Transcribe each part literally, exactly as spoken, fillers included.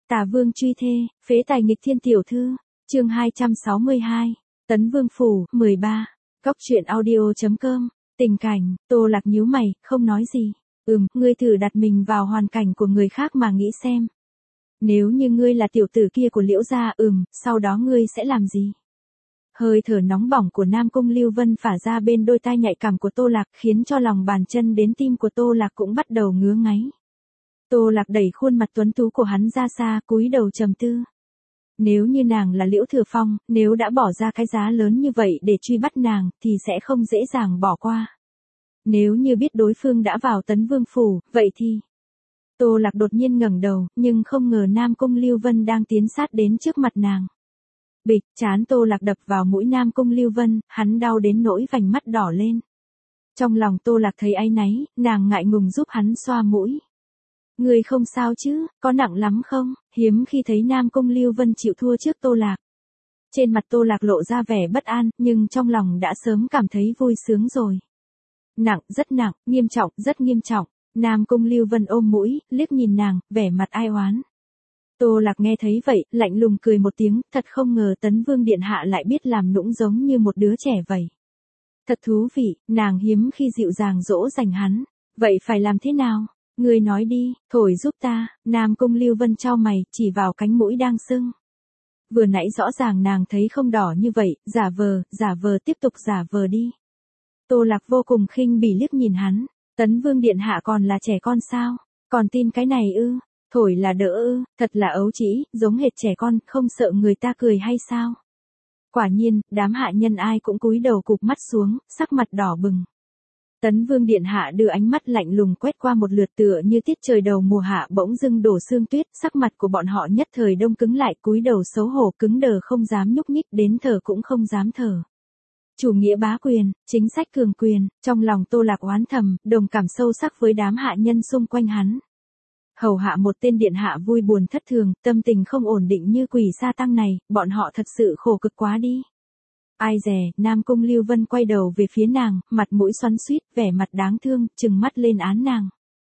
Tả Vương truy thê, phế tài nghịch thiên tiểu thư, chương hai trăm sáu mươi hai, Tấn Vương phủ, mười ba. Góc truyện audio chấm com, tình cảnh, Tô Lạc nhíu mày, không nói gì. Ừm, ngươi thử đặt mình vào hoàn cảnh của người khác mà nghĩ xem. Nếu như ngươi là tiểu tử kia của Liễu gia, ừm, sau đó ngươi sẽ làm gì? Hơi thở nóng bỏng của Nam Cung Lưu Vân phả ra bên đôi tai nhạy cảm của Tô Lạc, khiến cho lòng bàn chân đến tim của Tô Lạc cũng bắt đầu ngứa ngáy. Tô Lạc đẩy khuôn mặt tuấn tú của hắn ra xa, cúi đầu trầm tư. Nếu như nàng là Liễu Thừa Phong, nếu đã bỏ ra cái giá lớn như vậy để truy bắt nàng, thì sẽ không dễ dàng bỏ qua. Nếu như biết đối phương đã vào Tấn Vương phủ, vậy thì... Tô Lạc đột nhiên ngẩng đầu, nhưng không ngờ Nam Cung Lưu Vân đang tiến sát đến trước mặt nàng. Bịch, trán Tô Lạc đập vào mũi Nam Cung Lưu Vân, hắn đau đến nỗi vành mắt đỏ lên. Trong lòng Tô Lạc thấy áy náy, nàng ngại ngùng giúp hắn xoa mũi. Người không sao chứ, có nặng lắm không? Hiếm khi thấy Nam Cung Lưu Vân chịu thua trước Tô Lạc. Trên mặt Tô Lạc lộ ra vẻ bất an, nhưng trong lòng đã sớm cảm thấy vui sướng rồi. Nặng, rất nặng, nghiêm trọng, rất nghiêm trọng. Nam Cung Lưu Vân ôm mũi, liếc nhìn nàng, vẻ mặt ai oán. Tô Lạc nghe thấy vậy, lạnh lùng cười một tiếng, thật không ngờ Tấn Vương điện hạ lại biết làm nũng giống như một đứa trẻ vậy. Thật thú vị, nàng hiếm khi dịu dàng dỗ dành hắn. Vậy phải làm thế nào? Ngươi nói đi, thổi giúp ta. Nam Cung Lưu Vân chau mày, chỉ vào cánh mũi đang sưng. Vừa nãy rõ ràng nàng thấy không đỏ như vậy, giả vờ, giả vờ tiếp tục giả vờ đi. Tô Lạc vô cùng khinh bỉ liếc nhìn hắn. Tấn Vương điện hạ còn là trẻ con sao? Còn tin cái này ư? Thổi là đỡ ư? Thật là ấu trĩ, giống hệt trẻ con, không sợ người ta cười hay sao? Quả nhiên, đám hạ nhân ai cũng cúi đầu cụp mắt xuống, sắc mặt đỏ bừng. Tấn Vương điện hạ đưa ánh mắt lạnh lùng quét qua một lượt, tựa như tiết trời đầu mùa hạ bỗng dưng đổ sương tuyết, sắc mặt của bọn họ nhất thời đông cứng lại, cúi đầu xấu hổ cứng đờ không dám nhúc nhích, đến thở cũng không dám thở. Chủ nghĩa bá quyền, chính sách cường quyền, trong lòng Tô Lạc oán thầm, đồng cảm sâu sắc với đám hạ nhân xung quanh hắn. Hầu hạ một tên điện hạ vui buồn thất thường, tâm tình không ổn định như quỷ sa tăng này, bọn họ thật sự khổ cực quá đi. Ai dè, Nam Cung Lưu Vân quay đầu về phía nàng, mặt mũi xoắn xuýt, vẻ mặt đáng thương, trừng mắt lên án nàng.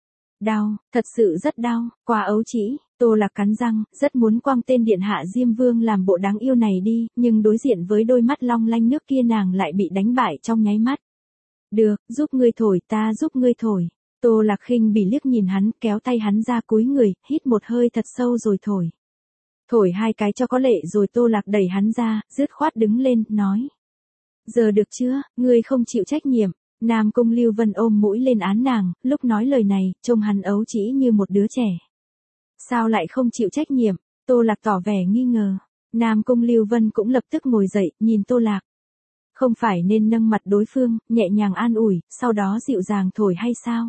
Đau, thật sự rất đau, quá ấu trĩ. Tô Lạc cắn răng, rất muốn quăng tên điện hạ Diêm Vương làm bộ đáng yêu này đi, nhưng đối diện với đôi mắt long lanh nước kia nàng lại bị đánh bại trong nháy mắt. Được, giúp ngươi thổi, ta giúp ngươi thổi. Tô Lạc khinh bỉ liếc nhìn hắn, kéo tay hắn ra cúi người, hít một hơi thật sâu rồi thổi. Thổi hai cái cho có lệ rồi Tô Lạc đẩy hắn ra, dứt khoát đứng lên, nói. Giờ được chưa, ngươi không chịu trách nhiệm. Nam Cung Lưu Vân ôm mũi lên án nàng, lúc nói lời này, trông hắn ấu trĩ như một đứa trẻ. Sao lại không chịu trách nhiệm? Tô Lạc tỏ vẻ nghi ngờ. Nam Cung Lưu Vân cũng lập tức ngồi dậy, nhìn Tô Lạc. Không phải nên nâng mặt đối phương, nhẹ nhàng an ủi, sau đó dịu dàng thổi hay sao?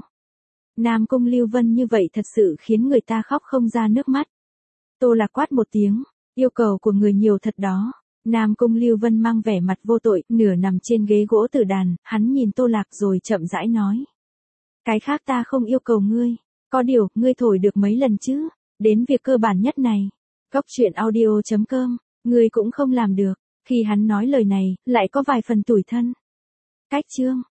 Nam Cung Lưu Vân như vậy thật sự khiến người ta khóc không ra nước mắt. Tô Lạc quát một tiếng, yêu cầu của người nhiều thật đó. Nam Cung Lưu Vân mang vẻ mặt vô tội, nửa nằm trên ghế gỗ tử đàn, hắn nhìn Tô Lạc rồi chậm rãi nói. Cái khác ta không yêu cầu ngươi, có điều, ngươi thổi được mấy lần chứ, đến việc cơ bản nhất này. Góc truyện audio chấm com, ngươi cũng không làm được. Khi hắn nói lời này, lại có vài phần tủi thân. Cách chương.